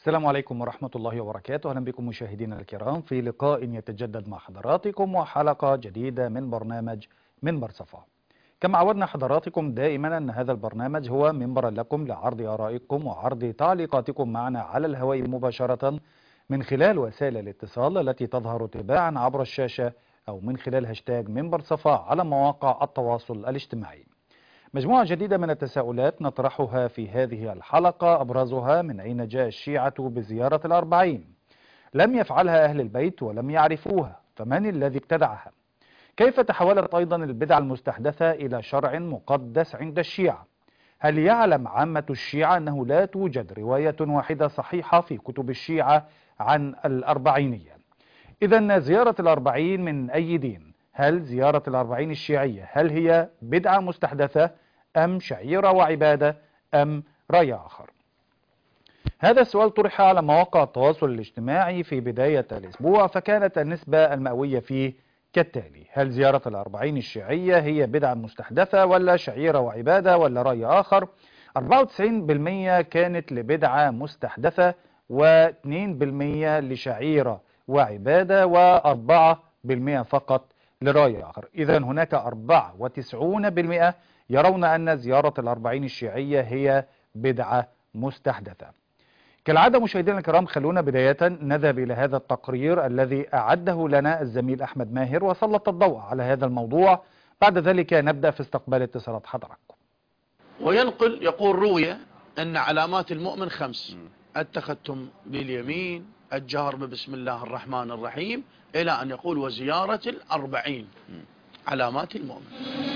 السلام عليكم ورحمة الله وبركاته. أهلا بكم مشاهدينا الكرام في لقاء يتجدد مع حضراتكم وحلقة جديدة من برنامج منبر صفا. كما عودنا حضراتكم دائما أن هذا البرنامج هو منبرا لكم لعرض آرائكم وعرض تعليقاتكم معنا على الهواء مباشرة من خلال وسائل الاتصال التي تظهر تباعا عبر الشاشة أو من خلال هاشتاج منبر صفا على مواقع التواصل الاجتماعي. مجموعة جديدة من التساؤلات نطرحها في هذه الحلقة، أبرزها: من أين جاء الشيعة بزيارة الأربعين؟ لم يفعلها أهل البيت ولم يعرفوها، فمن الذي ابتدعها؟ كيف تحولت أيضا البدع المستحدثة إلى شرع مقدس عند الشيعة؟ هل يعلم عامة الشيعة أنه لا توجد رواية واحدة صحيحة في كتب الشيعة عن الأربعينية؟ إذن زيارة الأربعين من أي دين؟ هل زيارة الأربعين الشيعية هل هي بدعة مستحدثة أم شعيرة وعبادة أم رأي آخر؟ هذا السؤال طرح على مواقع التواصل الاجتماعي في بداية الأسبوع، فكانت النسبة المئوية فيه كالتالي: هل زيارة الأربعين الشيعية هي بدعة مستحدثة ولا شعيرة وعبادة ولا رأي آخر؟ 94% كانت لبدعة مستحدثة، و2% لشعيرة وعبادة، و4% فقط لرأي آخر. إذن هناك 94% يرون أن زيارة الأربعين الشيعية هي بدعة مستحدثة. كالعادة مشاهدينا الكرام، خلونا بداية نذهب إلى هذا التقرير الذي أعده لنا الزميل أحمد ماهر وسلط الضوء على هذا الموضوع. بعد ذلك نبدأ في استقبال اتصالات حضراتكم. وينقل يقول: روي أن علامات المؤمن 5: التختم باليمين، الجهر ببسم الله الرحمن الرحيم، إلى أن يقول وزيارة الأربعين. علامات المؤمن.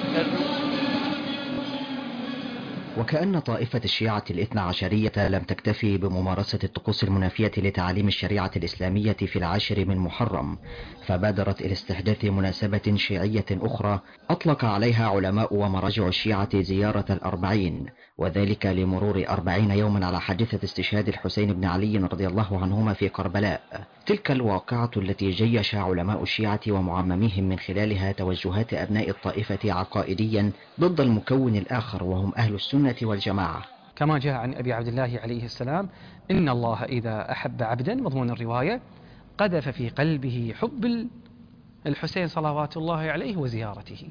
وكأن طائفة الشيعة الاثنى عشرية لم تكتفي بممارسة الطقوس المنافية لتعاليم الشريعة الإسلامية في 10 من محرم، فبادرت إلى استحداث مناسبة شيعية أخرى أطلق عليها علماء ومراجع الشيعة زيارة الأربعين، وذلك لمرور 40 يوما على حادثة استشهاد الحسين بن علي رضي الله عنهما في كربلاء. تلك الواقعة التي جيش علماء الشيعة ومعمميهم من خلالها توجهات أبناء الطائفة عقائديا ضد المكون الآخر وهم أهل السنة والجماعة. كما جاء عن أبي عبد الله عليه السلام: إن الله إذا أحب عبدا، مضمون الرواية، قذف في قلبه حب الحسين صلوات الله عليه وزيارته.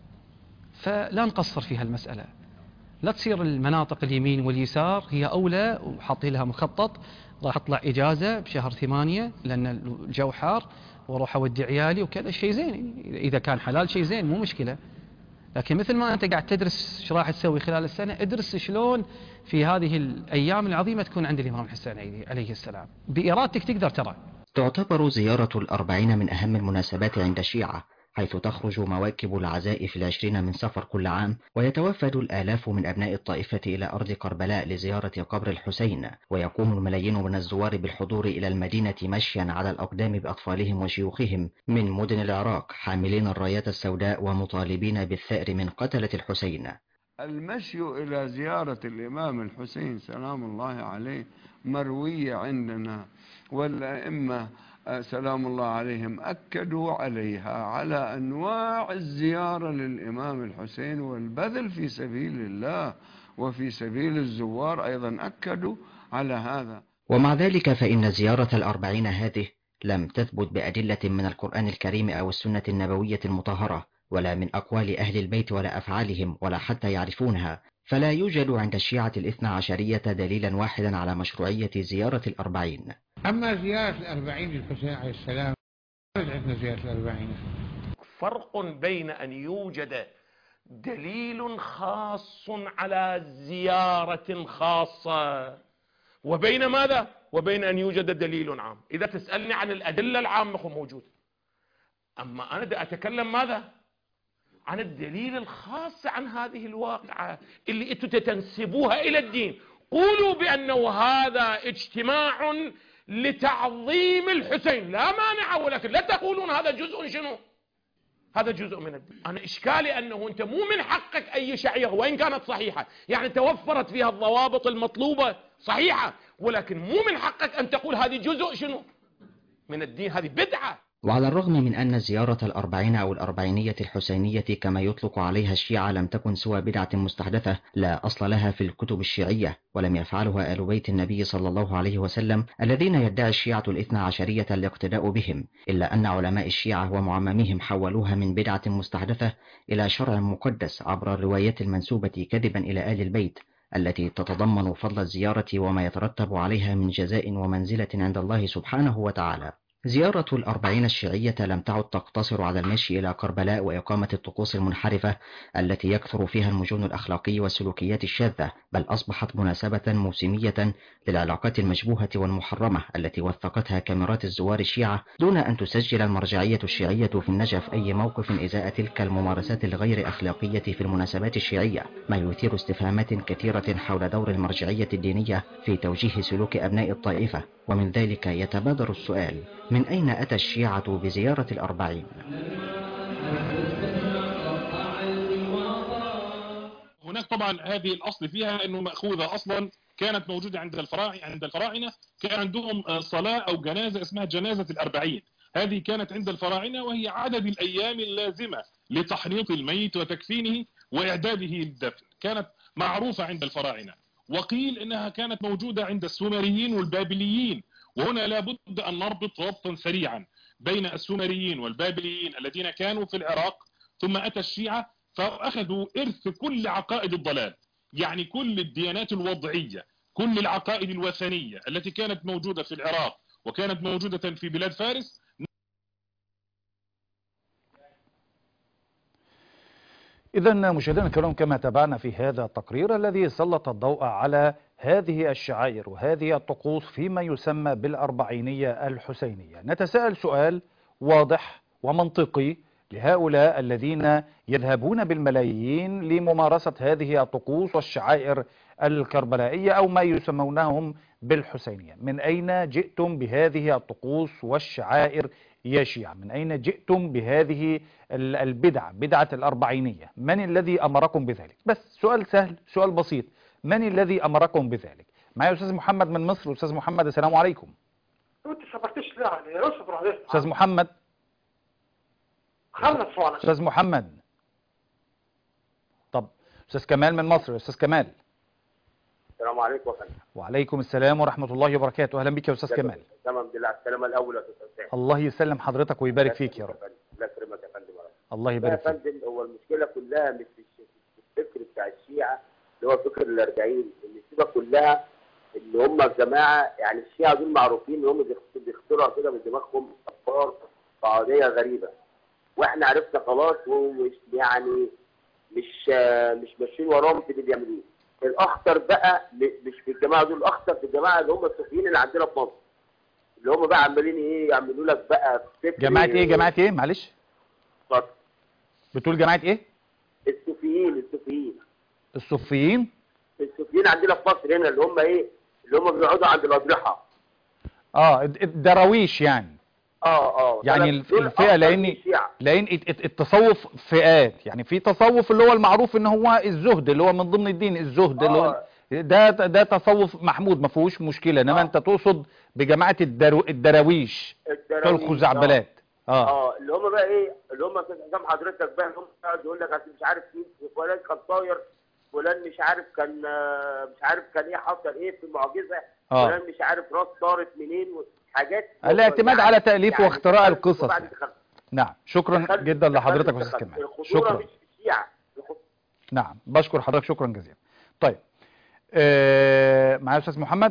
فلا نقصر في هالمسألة، لا تصير المناطق اليمين واليسار هي أولى وحاطين لها مخطط. راح أطلع إجازة بشهر 8 لأن الجو حار وأروح أودي عيالي وكذا، شيء زين إذا كان حلال، شيء زين مو مشكلة. لكن مثل ما أنت قاعد تدرس شو راح تسوي خلال السنة، ادرس شلون في هذه الأيام العظيمة تكون عند الإمام الحسين عليه السلام. بإرادتك تقدر ترى. تعتبر زيارة الأربعين من أهم المناسبات عند الشيعة، حيث تخرج مواكب العزاء في 20 من صفر كل عام، ويتوفد الآلاف من أبناء الطائفة إلى أرض كربلاء لزيارة قبر الحسين، ويقوم الملايين من الزوار بالحضور إلى المدينة مشيا على الأقدام بأطفالهم وشيوخهم من مدن العراق، حاملين الرايات السوداء ومطالبين بالثأر من قتلة الحسين. المشي إلى زيارة الإمام الحسين سلام الله عليه مروية عندنا، والأئمة سلام الله عليهم أكدوا عليها، على أنواع الزيارة للإمام الحسين والبذل في سبيل الله وفي سبيل الزوار أيضا أكدوا على هذا. ومع ذلك فإن زيارة الأربعين هذه لم تثبت بأدلة من القرآن الكريم أو السنة النبوية المطهرة، ولا من أقوال أهل البيت ولا أفعالهم ولا حتى يعرفونها، فلا يوجد عند الشيعة الاثنى عشرية دليلا واحدا على مشروعية زيارة الأربعين. أما زيارة الأربعين للحسين عليه السلام، عندنا زيارة الأربعين. فرق بين أن يوجد دليل خاص على زيارة خاصة وبين ماذا؟ وبين أن يوجد دليل عام. إذا تسألني عن الأدلة العامة هو موجود، أما أنا أتكلم ماذا؟ عن الدليل الخاص عن هذه الواقعة اللي أنتم تنسبوها إلى الدين. قولوا بأنه هذا اجتماع لتعظيم الحسين، لا مانع، ولكن لا تقولون هذا جزء شنو؟ هذا جزء من الدين. أنا إشكالي أنه أنت مو من حقك أي شعيرة وإن كانت صحيحة، يعني توفرت فيها الضوابط المطلوبة صحيحة، ولكن مو من حقك أن تقول هذه جزء شنو؟ من الدين، هذه بدعة. وعلى الرغم من أن زيارة الأربعين أو الأربعينية الحسينية كما يطلق عليها الشيعة لم تكن سوى بدعة مستحدثة لا أصل لها في الكتب الشيعية، ولم يفعلها آل بيت النبي صلى الله عليه وسلم الذين يدعي الشيعة الاثنى عشرية الاقتداء بهم، إلا أن علماء الشيعة ومعممهم حولوها من بدعة مستحدثة إلى شرع مقدس عبر الروايات المنسوبة كذبا إلى آل البيت التي تتضمن فضل الزيارة وما يترتب عليها من جزاء ومنزلة عند الله سبحانه وتعالى. زيارة الأربعين الشيعية لم تعد تقتصر على المشي إلى كربلاء وإقامة الطقوس المنحرفة التي يكثر فيها المجون الأخلاقي والسلوكيات الشاذة، بل أصبحت مناسبة موسمية للعلاقات المشبوهة والمحرمة التي وثقتها كاميرات الزوار الشيعة دون أن تسجل المرجعية الشيعية في النجف أي موقف إزاء تلك الممارسات الغير أخلاقية في المناسبات الشيعية، ما يثير استفهامات كثيرة حول دور المرجعية الدينية في توجيه سلوك أبناء الطائفة. ومن ذلك يتبادر السؤال: من أين أتى الشيعة بزيارة الأربعين؟ هناك طبعا هذه الأصل فيها أنه مأخوذة أصلا كانت موجودة عند الفراعنة كان عندهم صلاة أو جنازة اسمها جنازة الأربعين. هذه كانت عند الفراعنة وهي عدد الأيام اللازمة لتحنيط الميت وتكفينه وإعداده للدفن، كانت معروفة عند الفراعنة. وقيل إنها كانت موجودة عند السومريين والبابليين، وهنا لابد أن نربط ربطا سريعا بين السومريين والبابليين الذين كانوا في العراق، ثم أتى الشيعة فأخذوا إرث كل عقائد الضلال، يعني كل الديانات الوضعية، كل العقائد الوثنية التي كانت موجودة في العراق وكانت موجودة في بلاد فارس. إذا مشاهدينا الكرام، كما تابعنا في هذا التقرير الذي سلط الضوء على هذه الشعائر وهذه الطقوس فيما يسمى بالأربعينية الحسينية، نتساءل سؤال واضح ومنطقي لهؤلاء الذين يذهبون بالملايين لممارسة هذه الطقوس والشعائر الكربلائية أو ما يسمونهم بالحسينية. من أين جئتم بهذه الطقوس والشعائر يا شيعة؟ من أين جئتم بهذه البدعة، بدعة الأربعينية؟ من الذي أمركم بذلك؟ بس سؤال سهل، سؤال بسيط، من الذي أمركم بذلك؟ معي أستاذ محمد من مصر. أستاذ محمد السلام عليكم. انت سبقتش لا يا اصبر عليه. أستاذ محمد، خلص سؤالك. أستاذ محمد. طب أستاذ كمال من مصر. أستاذ كمال. السلام عليكم يا فندم. وعليكم السلام ورحمة الله وبركاته. أهلا بك يا أستاذ كمال. تمام بالله على السلامة الأول يا أستاذ. الله يسلم حضرتك ويبارك فيك يا رب. الله يكرمك يا فندم. الله يبارك فيك. يا فندم، هو المشكلة كلها مش في الفكر بتاع الشيعة اللي هو فكر الأربعين، المشكلة كلها إن هم الجماعة، يعني الشيعة دول معروفين إن هم بيخترعوا كده من دماغهم أفكار قاعدية غريبة، وإحنا عرفنا خلاص، ومش يعني مش ماشيين وراهم في اللي بيعملوه. الأخطر بقى مش في الجماعة دول، الأخطر في الجماعة اللي هم الصوفيين اللي عندنا في مصر، اللي هم بقى عمالين إيه يعملوا لك بقى فكر. جماعة إيه؟ جماعة إيه؟ معلش. اتفضل. بتقول جماعة إيه؟ الصوفيين. الصوفيين عندنا في مصر هنا، اللي هم إيه؟ اللي هم بيقعدوا عند الأضرحة. الدراويش يعني. يعني الفئة، لأن التصوف فئات، يعني في تصوف اللي هو المعروف ان هو الزهد، اللي هو من ضمن الدين الزهد، اللي هو ده تصوف محمود ما فيهوش مشكلة، انما انت تقصد بجماعة الدراويش بتوع الخزعبلات. اللي هم بقى ايه، اللي هم قدام حضرتك بقى، هم يقول لك مش عارف مين فلان كان طاير، فلان مش عارف كان ايه، حصل ايه في المعجزة، فلان مش عارف راس طارت منين، حاجات الاعتماد على تأليف واختراع القصص. نعم، شكرا جدا لحضرتك يا استاذ كمال. شكرا. نعم، بشكر حضرتك شكرا جزيلا. طيب معايا استاذ محمد.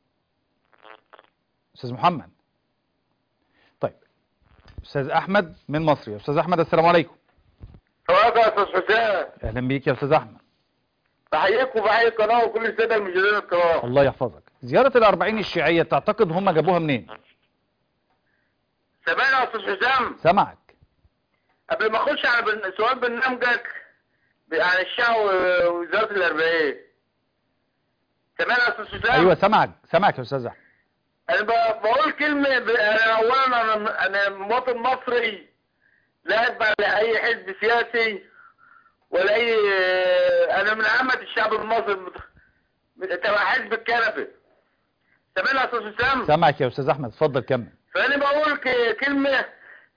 استاذ محمد. طيب استاذ احمد من مصر. يا استاذ احمد السلام عليكم. يا استاذ حسين. اهلا بيك يا استاذ احمد. بحييك وبحيي القناه وكل الساده المشاهدين الكرام. الله يحفظك. زيارة الأربعين الشيعية تعتقد هم جابوها منين؟ سامعني يا أستاذ حسام؟ سامعك. قبل ما أخش على سؤال برنامجك عن الشيعة وزيارة الأربعين. سامعني يا أستاذ حسام؟ أيوه سامعك يا أستاذ أحمد. أنا بقول كلمة، أولا أنا مواطن مصري لا أتبع لأي حزب سياسي ولا أي، أنا من عامة الشعب المصري تبع حزب الكنبه. سامعني يا استاذ حسام؟ سامعك يا استاذ احمد، اتفضل كمل. فانا بقول كلمه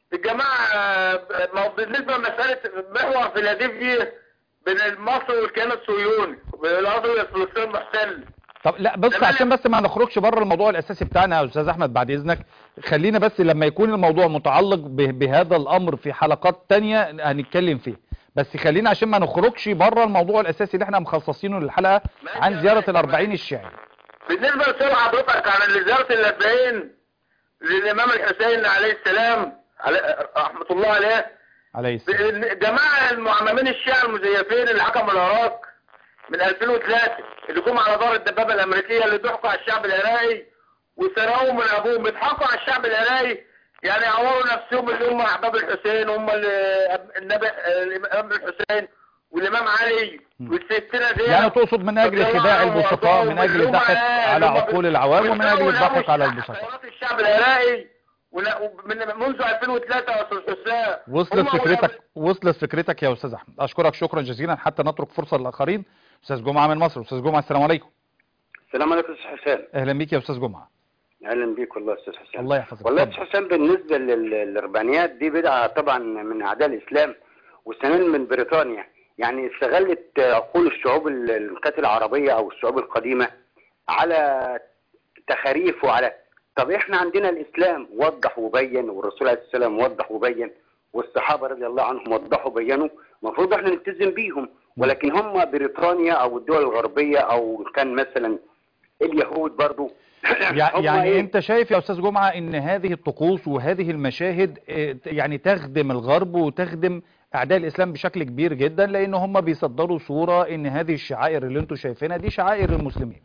الجماعة ما هو بالنسبة لمسألة محور فيلادلفيا بين مصر والكيان الصهيوني بالقضية فلسطين محتل. طب لا بص، عشان بس ما نخرجش بره الموضوع الاساسي بتاعنا يا استاذ احمد بعد اذنك، خلينا بس لما يكون الموضوع متعلق بهذا الامر في حلقات تانية هنتكلم فيه، بس خلينا عشان ما نخرجش بره الموضوع الاساسي اللي احنا مخصصينه للحلقة عن زيارة ال40 الشيعي. بالنسبة لسؤال حضرتك عن زيارة ال40 للامام الحسين عليه السلام رحمة الله عليه السلام، جماعة المعممين الشيعة المزيفين اللي حكموا العراق من 2003 اللي جم على دار الدبابة الامريكية اللي ضحكوا على الشعب العراقي وسرقوه من ابوهم، بيضحكوا على الشعب العراقي يعني عوروا نفسهم اللي هم احباب الحسين، هم النبي الامام الحسين والامام علي والستنا دي، يعني تقصد من اجل خداع البسطاء، من اجل الضحك على عقول العوام ومن اجل الضحك على البسطاء. الشعب العراقي منذ 2003 يا استاذ حسام. وصلت فكرتك يا استاذ احمد، اشكرك شكرا جزيلا حتى نترك فرصة للاخرين. استاذ جمعة من مصر. استاذ جمعة السلام عليكم. السلام عليكم استاذ حسام. اهلا بيك يا استاذ جمعة. اهلا بيك والله استاذ حسام. الله يحفظك. والله استاذ حسام بالنسبه للاربعينيات دي بدعه طبعا من اعداء الاسلام، وثانيا من بريطانيا، يعني استغلت عقول الشعوب كانت العربيه او الشعوب القديمه على تخاريف وعلى طب احنا عندنا الاسلام وضح وبين، والرسول عليه السلام وضح وبين، والصحابه رضي الله عنهم وضحوا وبينوا، المفروض احنا نلتزم بيهم، ولكن هم بريطانيا او الدول الغربيه او كان مثلا اليهود برضو يعني انت شايف يا استاذ جمعة ان هذه الطقوس وهذه المشاهد يعني تخدم الغرب وتخدم اعداء الاسلام بشكل كبير جدا، لان هم بيصدروا صورة ان هذه الشعائر اللي انتم شايفينها دي شعائر المسلمين.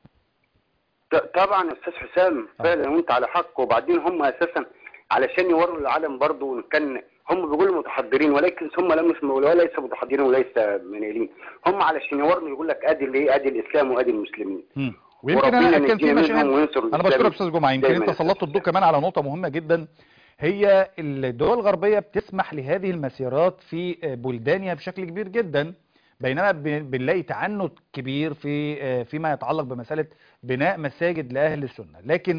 طبعا استاذ حسام فعلا وانت على حق، وبعدين هم اساسا علشان يوروا العالم برضو كان هم بيقولوا متحضرين، ولكن هم ليس متحضرين وليس منيلين، هم علشان يوروا يقول لك ادي اللي ادي الاسلام وادي المسلمين. ويمكن انا كان في مشاهد، انا بشكرك استاذ جمعة، يمكن انت سلطت الضوء كمان على نقطة مهمة جدا، هي الدول الغربية بتسمح لهذه المسيرات في بلدانها بشكل كبير جدا، بينما بنلاقي تعنت كبير فيما يتعلق بمسألة بناء مساجد لأهل السنة، لكن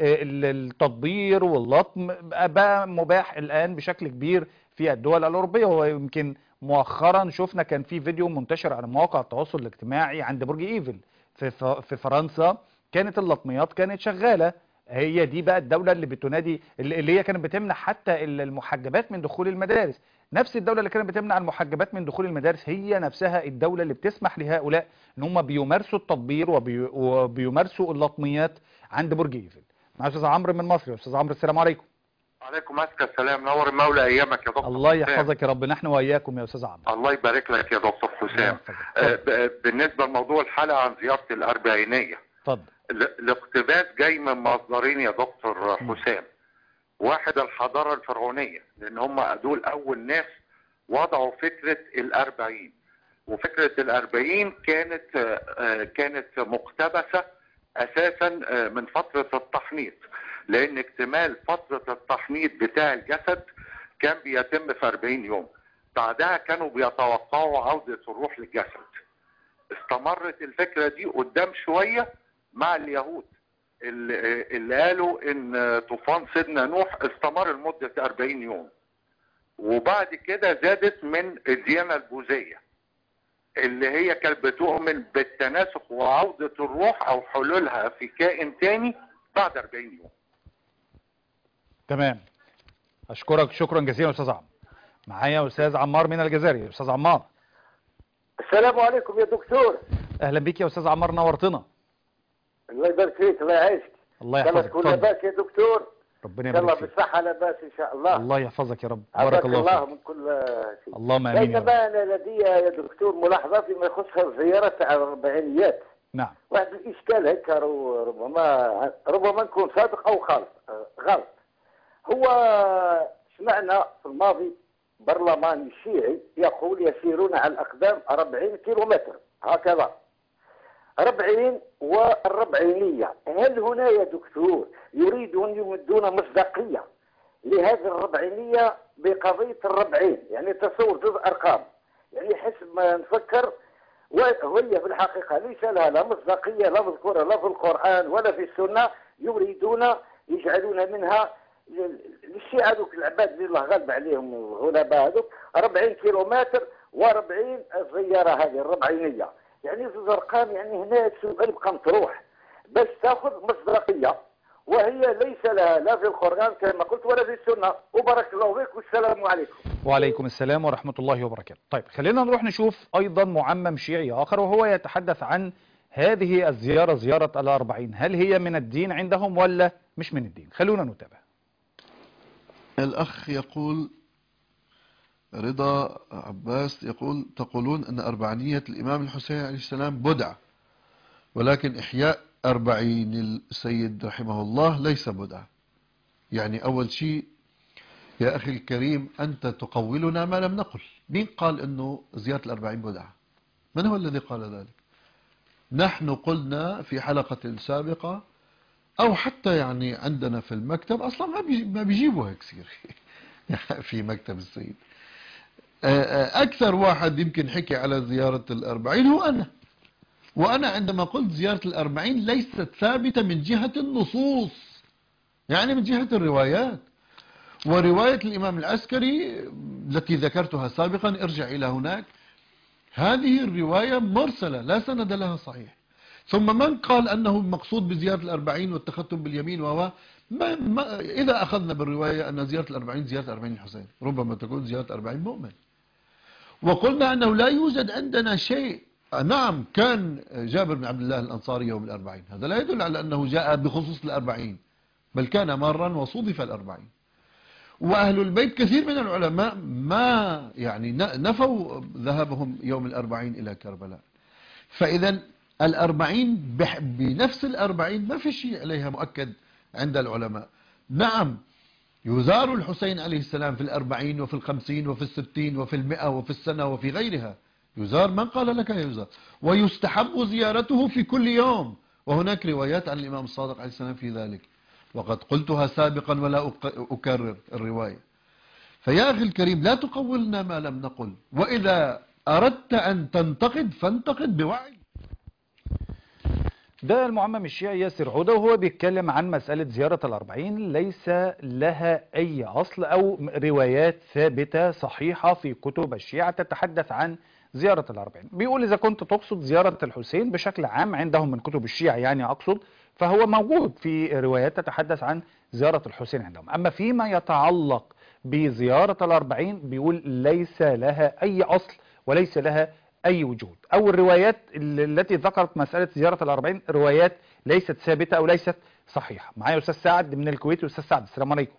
التطبير واللطم بقى مباح الآن بشكل كبير في الدول الأوروبية. ويمكن مؤخرا شفنا كان في فيديو منتشر على مواقع التواصل الاجتماعي عند برج ايفل في فرنسا، كانت اللطميات كانت شغالة. هي دي بقى الدولة اللي بتنادي، اللي هي كانت بتمنع حتى المحجبات من دخول المدارس، نفس الدولة اللي كانت بتمنع المحجبات من دخول المدارس هي نفسها الدولة اللي بتسمح لهؤلاء ان هم بيمارسوا التطبير وبيمارسوا اللطميات عند برج ايفل. مع استاذ عمرو من مصر. استاذ عمرو السلام عليكم. وعليكم السلام، نور المولى ايامك يا دكتور. الله يحفظك يا رب، نحن واياكم يا استاذ عمرو. الله يبارك لك يا دكتور حسام. بالنسبة لموضوع الحلقة عن زيارة الأربعينية، اتفضل. الاقتباس جاي من مصدرين يا دكتور حسام. واحد الحضارة الفرعونية، لان هم دول اول ناس وضعوا فكرة ال40، وفكرة ال40 كانت مقتبسة اساسا من فترة التحنيط، لان اكتمال فترة التحنيط بتاع الجسد كان بيتم في 40 يوم، بعدها كانوا بيتوقعوا عودة الروح للجسد. استمرت الفكرة دي قدام شوية مع اليهود اللي قالوا ان طوفان سيدنا نوح استمر لمدة 40 يوم، وبعد كده زادت من الديانة البوذية اللي هي كانت بتؤمن بالتناسخ وعودة الروح او حلولها في كائن تاني بعد 40 يوم. تمام، اشكرك شكرا جزيلا استاذ عمرو. معايا استاذ عمار من الجزائر. استاذ عمار. السلام عليكم يا دكتور. اهلا بك يا استاذ عمار، نورتنا. الله يبارك فيك، الله يعيشك. الله يحفظك. كل لاباس يا دكتور. ربنا يبارك فيك. ان شاء الله بالصحه لاباس ان شاء الله. الله يحفظك يا رب. بارك الله فيك. من كل شيء. اللهم امين يا رب. بينما انا لدي يا دكتور ملاحظه فيما يخص زياره الاربعينيات. نعم. واحد الاشكال هيك ربما نكون صادق او غلط. هو سمعنا في الماضي برلماني شيعي يقول يسيرون على الأقدام 40 كيلومتر هكذا، 40 والربعينية. هل هنا يا دكتور يريدون يمدون مصداقية لهذه الربعينية بقضية الربعين؟ يعني تصور جزء أرقام، يعني حسب ما نفكر وهي في الحقيقة ليس لها لا مصداقية لا مذكورة لا في القرآن ولا في السنة، يريدون يجعلون منها للشيعة هذوك العباد اللي الله غالب عليهم الغلباء هذوك 40 كيلومتر و40 الزيارة هذه الربعينية. يعني زوج أرقام، يعني هنا السؤال يبقى مطروح باش تاخذ مصداقية، وهي ليس لها لا في القرآن كما قلت ولا في السنة. وبارك الله فيك والسلام عليكم. وعليكم السلام ورحمة الله وبركاته. طيب خلينا نروح نشوف أيضا معمم شيعي آخر وهو يتحدث عن هذه الزيارة، زيارة ال40، هل هي من الدين عندهم ولا مش من الدين؟ خلونا نتابع. الأخ يقول رضا عباس يقول تقولون أن أربعينية الإمام الحسين عليه السلام بدعة، ولكن إحياء 40 السيد رحمه الله ليس بدعة. يعني أول شيء يا أخي الكريم أنت تقولنا ما لم نقل. مين قال أنه زيارة 40 بدعة؟ من هو الذي قال ذلك؟ نحن قلنا في حلقة سابقة أو حتى يعني عندنا في المكتب أصلا ما بيجيبوا هيك كثير في مكتب السيد. أكثر واحد يمكن حكي على زيارة 40 هو أنا. وأنا عندما قلت زيارة 40 ليست ثابتة من جهة النصوص، يعني من جهة الروايات. ورواية الإمام العسكري التي ذكرتها سابقا ارجع إلى هناك، هذه الرواية مرسلة لا سند لها صحيح. ثم من قال أنه مقصود بزيارة 40 والتختم باليمين إذا أخذنا بالرواية أن زيارة 40 زيارة 40 الحسين، ربما تكون زيارة 40 مؤمن. وقلنا أنه لا يوجد عندنا شيء. نعم كان جابر بن عبد الله الأنصاري يوم 40، هذا لا يدل على أنه جاء بخصوص 40، بل كان مارا وصودف 40. وأهل البيت كثير من العلماء ما يعني نفوا ذهابهم يوم 40 إلى كربلاء. فإذا 40 بنفس 40 ما في شيء عليها مؤكد عند العلماء. نعم يزار الحسين عليه السلام في 40 وفي 50 وفي 60 وفي 100 وفي السنة وفي غيرها، يزار. من قال لك يزار؟ ويستحب زيارته في كل يوم، وهناك روايات عن الإمام الصادق عليه السلام في ذلك، وقد قلتها سابقا ولا أكرر الرواية. فيا أخي الكريم لا تقولنا ما لم نقل، وإذا أردت أن تنتقد فانتقد بوعي. ده المعمم الشيعي ياسر عودة وهو بيتكلم عن مسألة زيارة 40 ليس لها أي أصل أو روايات ثابتة صحيحة في كتب الشيعة تتحدث عن زيارة 40. بيقول إذا كنت تقصد زيارة الحسين بشكل عام عندهم من كتب الشيعة يعني أقصد، فهو موجود في روايات تتحدث عن زيارة الحسين عندهم. أما فيما يتعلق بزيارة 40 بيقول ليس لها أي أصل وليس لها أي وجود، أو الروايات التي ذكرت مسألة زيارة 40 روايات ليست ثابتة أو ليست صحيحة. معايا أستاذ سعد من الكويت. أستاذ سعد السلام عليكم.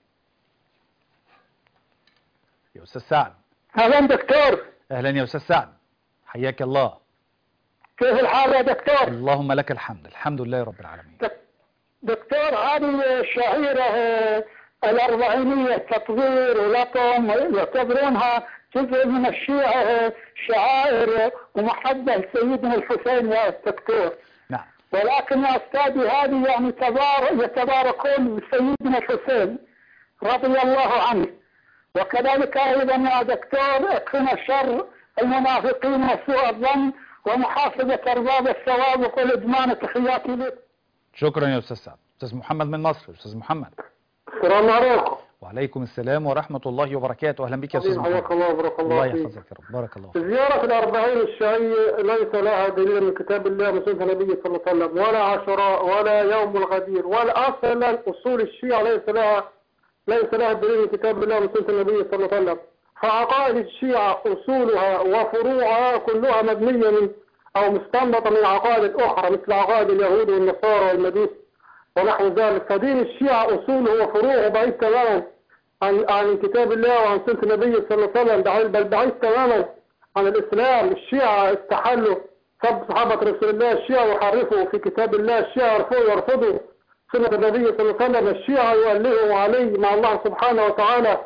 يا أستاذ سعد. أهلا دكتور. أهلا يا أستاذ سعد، حياك الله. كيف الحال يا دكتور؟ اللهم لك الحمد، الحمد لله رب العالمين. دكتور هذه الشعيرة الأربعينية تطوير ولطم يعتبرونها جزء من الشيعة، شعائر ومحبة لسيدنا الحسين يا دكتور. نعم. ولكن يا أستاذي هذه يعني يتباركون بسيدنا الحسين رضي الله عنه. وكذلك أيضا يا دكتور اكفنا شر المنافقين وسوء الظن ومحافظة أرباب الثواب والإدمان. تحياتي لك. شكرا يا أستاذ سعد. أستاذ محمد من مصر. أستاذ محمد. السلام عليكم. وعليكم السلام ورحمة الله وبركاته. أهلا بك يا أستاذ محمد. حياك الله وبارك الله الله يحفظك يا رب. بارك الله فيك. زيارة 40 الشيعية ليس لها دليل من كتاب الله وسنة النبي صلى الله عليه وسلم، ولا عاشوراء ولا يوم الغدير، ولا أصلا أصول الشيعة ليس لها دليل من كتاب الله وسنة النبي صلى الله عليه وسلم. فعقائد الشيعة أصولها وفروعها كلها مبنية من أو مستنبطة من عقائد أخرى مثل عقائد اليهود والنصارى والمجوس ونحو ذلك. فدين الشيعة أصوله وفروعه بعيد تماما عن كتاب الله وعن سنة النبي صلى الله عليه وسلم، بل بعيد تماما عن الإسلام. الشيعة استحلوا سب صحابة رسول الله، الشيعة يحرفوا في كتاب الله، الشيعة يرفضوا سنة النبي صلى الله عليه وسلم، الشيعة يؤلهوا عليه مع الله سبحانه وتعالى.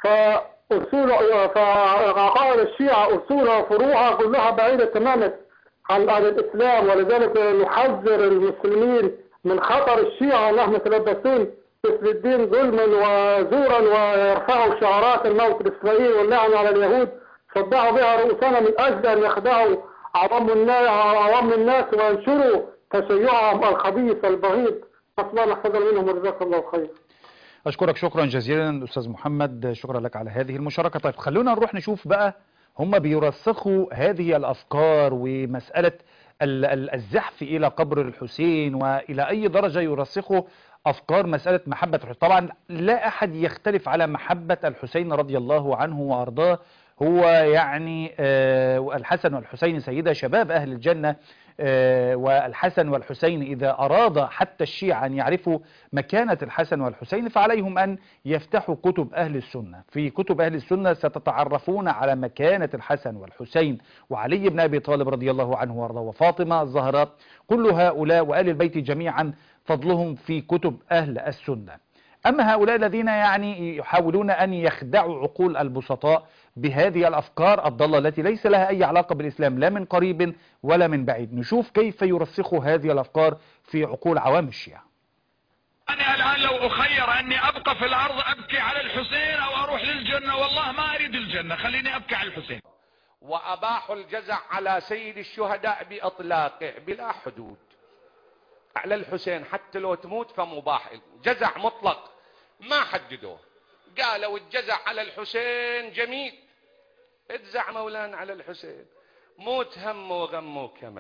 فعقائد الشيعة أصولها وفروعها كلها بعيدة تماما عن الإسلام. ولذلك نحذر المسلمين من خطر الشيعة اللهم يتلبسون باسم الدين ظلما وزورا ويرفعوا شعارات الموت لإسرائيل واللعن على اليهود، صدعوا بها رؤوسنا من أجل أن يخدعوا عوام الناس وينشروا تشيعهم الخبيث البغيض. أصلا نحفظ منهم وجزاك الله خير. أشكرك شكرا جزيلا أستاذ محمد، شكرا لك على هذه المشاركة. طيب خلونا نروح نشوف بقى هم بيرسخوا هذه الأفكار ومسألة الزحف إلى قبر الحسين، وإلى أي درجة يرسخوا أفكار مسألة محبة الحسين. طبعا لا أحد يختلف على محبة الحسين رضي الله عنه وأرضاه، هو يعني الحسن والحسين سيدا شباب أهل الجنة، والحسن والحسين إذا أراد حتى الشيعة أن يعرفوا مكانة الحسن والحسين فعليهم أن يفتحوا كتب أهل السنة. في كتب أهل السنة ستتعرفون على مكانة الحسن والحسين وعلي بن أبي طالب رضي الله عنه وارضاه وفاطمة الزهراء، كل هؤلاء وآل البيت جميعا فضلهم في كتب أهل السنة. أما هؤلاء الذين يعني يحاولون أن يخدعوا عقول البسطاء بهذه الأفكار الضالة التي ليس لها أي علاقة بالإسلام لا من قريب ولا من بعيد، نشوف كيف يرسخوا هذه الأفكار في عقول عوام الشيعة. أنا الآن لو أخير أني أبقى في الأرض أبكي على الحسين أو أروح للجنة، والله ما أريد الجنة، خليني أبكي على الحسين. وأباحوا الجزع على سيد الشهداء بإطلاقه بلا حدود على الحسين، حتى لو تموت فمباح، جزع مطلق ما حددوه، قالوا الجزع على الحسين جميل، اتزع مولانا على الحسين، موت هم وغمه كمان.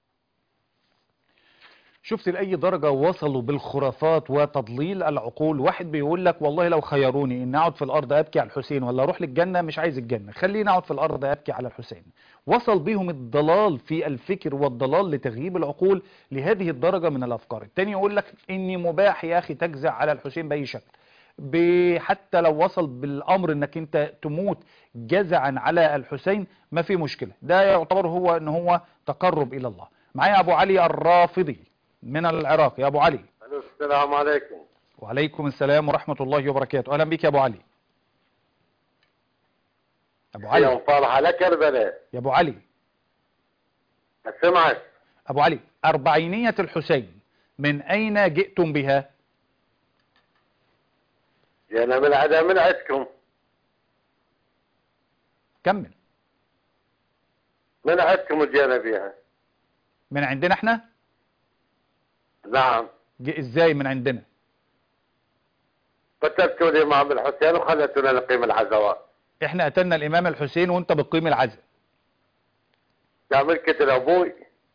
شفت لأي درجة وصلوا بالخرافات وتضليل العقول؟ واحد بيقول لك والله لو خيروني ان اقعد في الارض ابكي على الحسين ولا اروح للجنة، مش عايز الجنة، خليني اقعد في الارض ابكي على الحسين. وصل بهم الضلال في الفكر والضلال لتغييب العقول لهذه الدرجة من الافكار. التاني يقول لك اني مباح يا اخي تجزع على الحسين باي شكل، حتى لو وصل بالامر انك انت تموت جزعا على الحسين ما في مشكلة، ده يعتبر هو ان هو تقرب الى الله. معايا ابو علي الرافضي من العراق. يا ابو علي. السلام عليكم. وعليكم السلام ورحمة الله وبركاته. اهلا بك يا ابو علي. ابو علي يوم صالح على كربلاء. يا ابو علي اسمعك. ابو علي، اربعينية الحسين من اين جئتم بها؟ جينا من من عندكم. كمل. من عندكم جينا بها. من عندنا احنا؟ نعم. ازاي من عندنا؟ قتلتوا الامام الحسين وخلتونا نقيم العزوات. احنا قتلنا الامام الحسين وانت بتقيم العزاء. تعمل قتل ابوي.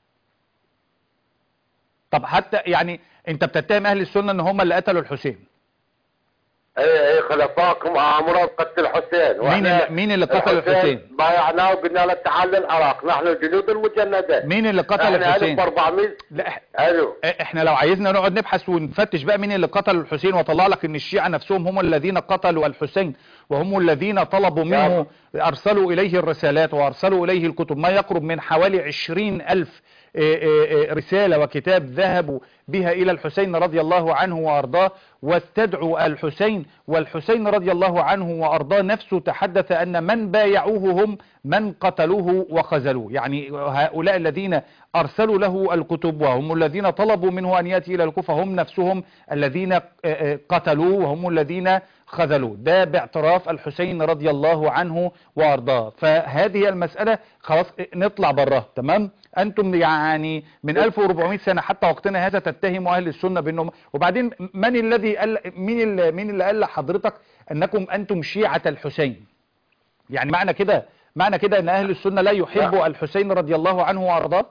طب حتى يعني انت بتتهم اهل السنة ان هم اللي قتلوا الحسين. اي خلفاكم امروا بقتل الحسين. مين اللي قتل الحسين؟ بايعناه وقلنا له تعال للعراق، نحن الجنود المجندة. مين اللي قتل الحسين؟ 1400. لا الو، احنا لو عايزنا نقعد نبحث ونفتش بقى مين اللي قتل الحسين واطلع لك ان الشيعة نفسهم هم الذين قتلوا الحسين وهم الذين طلبوا منه، ارسلوا اليه الرسالات وارسلوا اليه الكتب، ما يقرب من حوالي 20,000 رسالة وكتاب ذهبوا بها إلى الحسين رضي الله عنه وأرضاه واستدعوا الحسين، والحسين رضي الله عنه وأرضاه نفسه تحدث أن من بايعوه هم من قتلوه وخذلوه. يعني هؤلاء الذين أرسلوا له الكتب وهم الذين طلبوا منه أن يأتي إلى الكوفة هم نفسهم الذين قتلوه وهم الذين خذلوه. ده باعتراف الحسين رضي الله عنه وأرضاه. فهذه المسألة خلاص نطلع براها، تمام؟ أنتم يعني من 1400 سنة حتى وقتنا هذا تتهموا أهل السنة بأنهم، وبعدين من الذي قال، مين اللي قال لحضرتك أنكم أنتم شيعة الحسين؟ يعني معنى كده أن أهل السنة لا يحبوا الحسين رضي الله عنه وأرضاه؟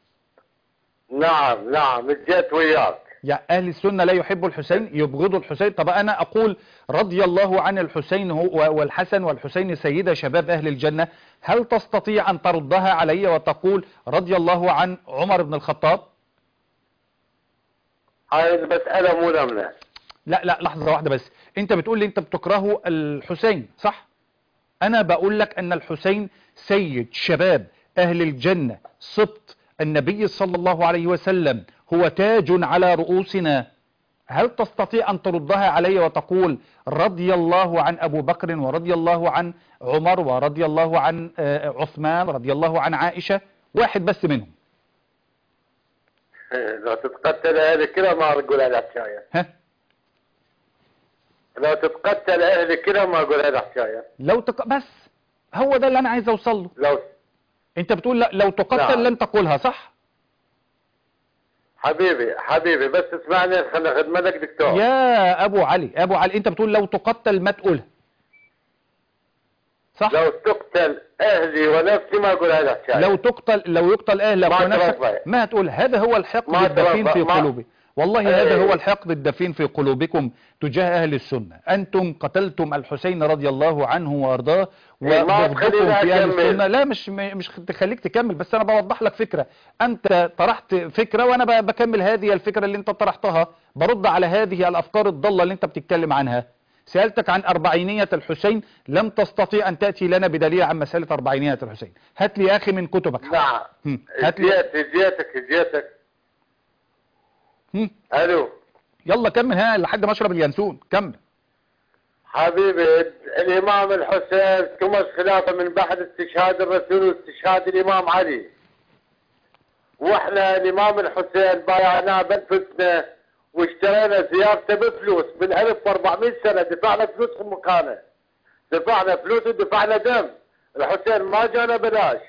نعم جيت وياك. يا أهل السنة لا يحبوا الحسين، يبغضوا الحسين. طب أنا أقول رضي الله عن الحسين والحسن والحسين سيدا شباب أهل الجنة، هل تستطيع أن تردها علي وتقول رضي الله عن عمر بن الخطاب؟ هاي المسألة مو لمنة. لا لحظة واحدة بس، أنت بتقول لي أنت بتكرهه الحسين صح؟ أنا بقول لك أن الحسين سيد شباب أهل الجنة، سبط النبي صلى الله عليه وسلم، هو تاج على رؤوسنا. هل تستطيع أن تردها علي وتقول رضي الله عن أبو بكر ورضي الله عن عمر ورضي الله عن عثمان رضي الله عن عائشة؟ واحد بس منهم. لو تتقتل أهل كده ما أقول هذا حكاية. لو تتقتل أهل كده ما أقول هذا حكاية. بس هو ده اللي أنا عايز أوصل له. أنت بتقول لو تقتل لن تقولها صح؟ حبيبي بس اسمعني خليني اخذ منك دكتور. يا ابو علي انت بتقول لو تقتل ما تقولها، صح؟ لو تقتل اهلي ونفسي ما اقول هذا الشيء. لو يقتل اهلك ونفسك ما هتقول. هذا هو الحقد الدفين في قلوبي، والله هذا هو الحقد الدفين في قلوبكم تجاه اهل السنه. انتم قتلتم الحسين رضي الله عنه وارضاه وبغضكم في اهل السنه. لا مش تخليك تكمل، بس انا بوضح لك فكره. انت طرحت فكره وانا بكمل هذه الفكره اللي انت طرحتها، برد على هذه الافكار الضاله اللي انت بتتكلم عنها. سألتك عن أربعينية الحسين، لم تستطيع أن تأتي لنا بدليل عن مسألة أربعينية الحسين. هات لي يا أخي من كتبك. نعم. هات لي. جيتك. ألو. يلا كمل ها لحد ما أشرب اليانسون، كمل. حبيبي الإمام الحسين كمش خلافه من بعد استشهاد الرسول واستشهاد الإمام علي. وإحنا الإمام الحسين بايعناه بأنفسنا واشترينا زيارته بفلوس من 1400 سنة. دفعنا فلوس في مكانه، دفعنا فلوس ودفعنا دم. الحسين ما جانا بلاش.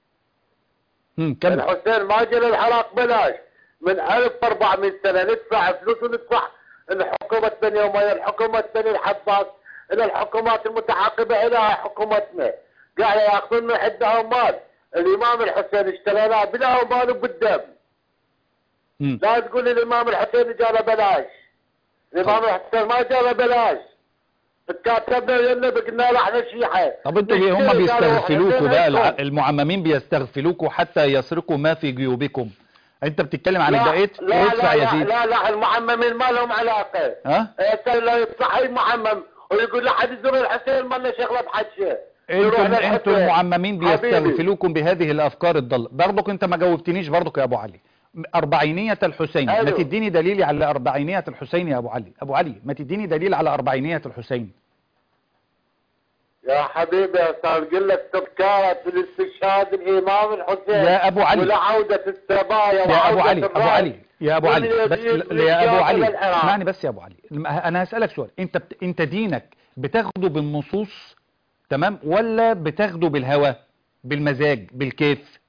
الحسين ما جانا العراق بلاش. من 1400 سنة ندفع فلوس وندفع الحكومة بني أمية، الحكومة بني العباس، إلى الحكومات المتعاقبة إلى حكومتنا قاعد ياخذون من حدها مال. الإمام الحسين اشتريناه بلا مال وبالدم. لا تقول لي الإمام الحسين جانا بلاش. الإمام الحسين ما جانا بلاش. كاتبنا يلا قلنا له احنا شيعة. طب انتوا هم بيستغفلوكوا بقى، المعممين بيستغفلوكوا حتى يسرقوا ما في جيوبكم. انت بتتكلم عن البقيت؟ لا يزيد. لا المعممين ما لهم علاقة. ها؟ صحيح معمم ويقول لحد يزور الحسين ما لنا شغله بحد شيء. انتوا المعممين بيستغفلوكم بهذه الافكار الضاله. برضك انت ما جاوبتنيش برضك يا ابو علي. أربعينية الحسين، ما تديني دليل على أربعينية الحسين يا أبو علي. أبو علي ما تديني دليل على أربعينية الحسين يا حبيبي. أقول لك تذكارة الاستشهاد الإمام الحسين يا أبو علي ولعودة السبايا يا أبو علي. يا أبو علي بس يا أبو علي اسمعني بس يا أبو علي. أنا هسألك سؤال. أنت دينك بتاخده بالنصوص تمام ولا بتاخده بالهوى بالمزاج بالكيف؟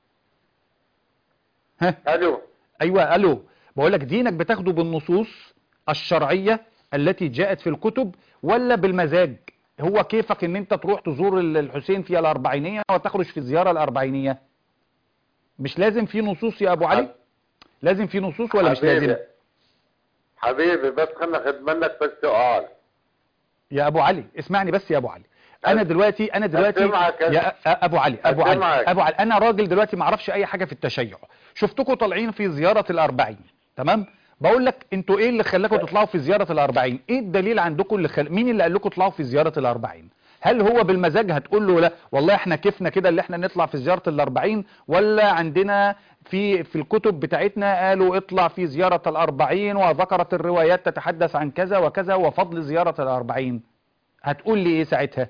ها؟ الو. ايوه الو. بقول لك دينك بتاخده بالنصوص الشرعيه التي جاءت في الكتب ولا بالمزاج؟ هو كيفك ان انت تروح تزور الحسين في الأربعينية وتخرج في الزياره الأربعينية؟ مش لازم في نصوص يا ابو علي؟ لازم في نصوص ولا مش لازم؟ حبيبي بس خلنا اخذ منك بس سؤال يا ابو علي. اسمعني بس يا ابو علي. انا دلوقتي يا ابو علي انا راجل دلوقتي ما اعرفش اي حاجه في التشيع. شفتكم طالعين في زياره الأربعين تمام. بقول لك انتوا ايه اللي خلاكم تطلعوا في زياره الأربعين؟ ايه الدليل عندكم مين اللي قال لكم تطلعوا في زياره الأربعين؟ هل هو بالمزاج هتقول له لا والله احنا كيفنا كده اللي احنا نطلع في زياره الأربعين، ولا عندنا في الكتب بتاعتنا قالوا اطلع في زياره الأربعين وذكرت الروايات تتحدث عن كذا وكذا وفضل زياره الأربعين؟ هتقول لي ايه ساعتها؟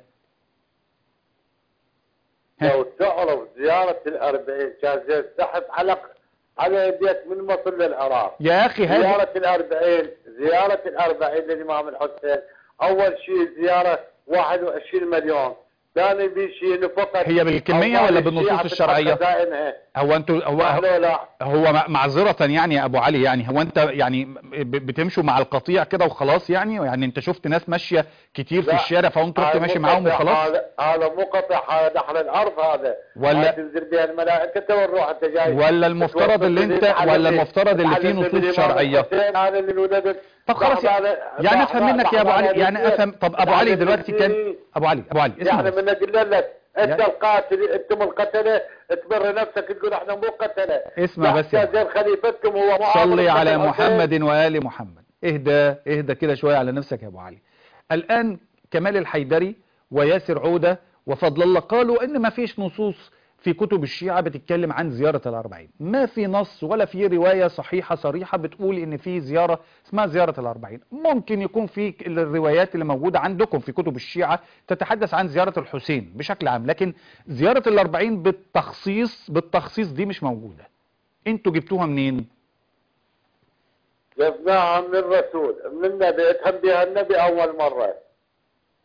لو تعرف زيارة الأربعين كان زي السحب على يديك من مصر للعراق يا أخي. زيارة الأربعين للإمام الحسين أول شيء زيارة 21 مليون، ثاني بشيء فقط. هي بالكمية ولا بالنصوص الشرعية؟ هو معذرة يعني يا أبو علي، يعني هو أنت يعني بتمشوا مع القطيع كده وخلاص يعني أنت شفت ناس ماشية كتير في الشارع فقمت رحت ماشي معاهم وخلاص؟ هذا مو قطع، هذا نحر الأرض هذا ولا تنزل بها الملائكة والروح أنت جاي ولا المفترض اللي فيه نصوص شرعية؟ طب خلاص يعني افهم منك يا ابو علي، يعني افهم. طب ابو علي دلوقتي كان ابو علي اسمع يعني من قلنا لك انت القاتل انتم القتله تبر نفسك تقول احنا مو قتله. اسمع بس يا زين خليفتكم هو صلي على محمد وآل محمد. اهدى كده شويه على نفسك يا ابو علي. الان كمال الحيدري وياسر عوده وفضل الله قالوا ان ما فيش نصوص في كتب الشيعة بتتكلم عن زيارة الأربعين. ما في نص ولا في رواية صحيحة صريحة بتقول ان في زيارة اسمها زيارة الأربعين. ممكن يكون في الروايات اللي موجودة عندكم في كتب الشيعة تتحدث عن زيارة الحسين بشكل عام، لكن زيارة الأربعين بالتخصيص دي مش موجودة. انتوا جبتوها منين؟ جبناها من الرسول، من النبي، اتهم بها النبي أول مرة.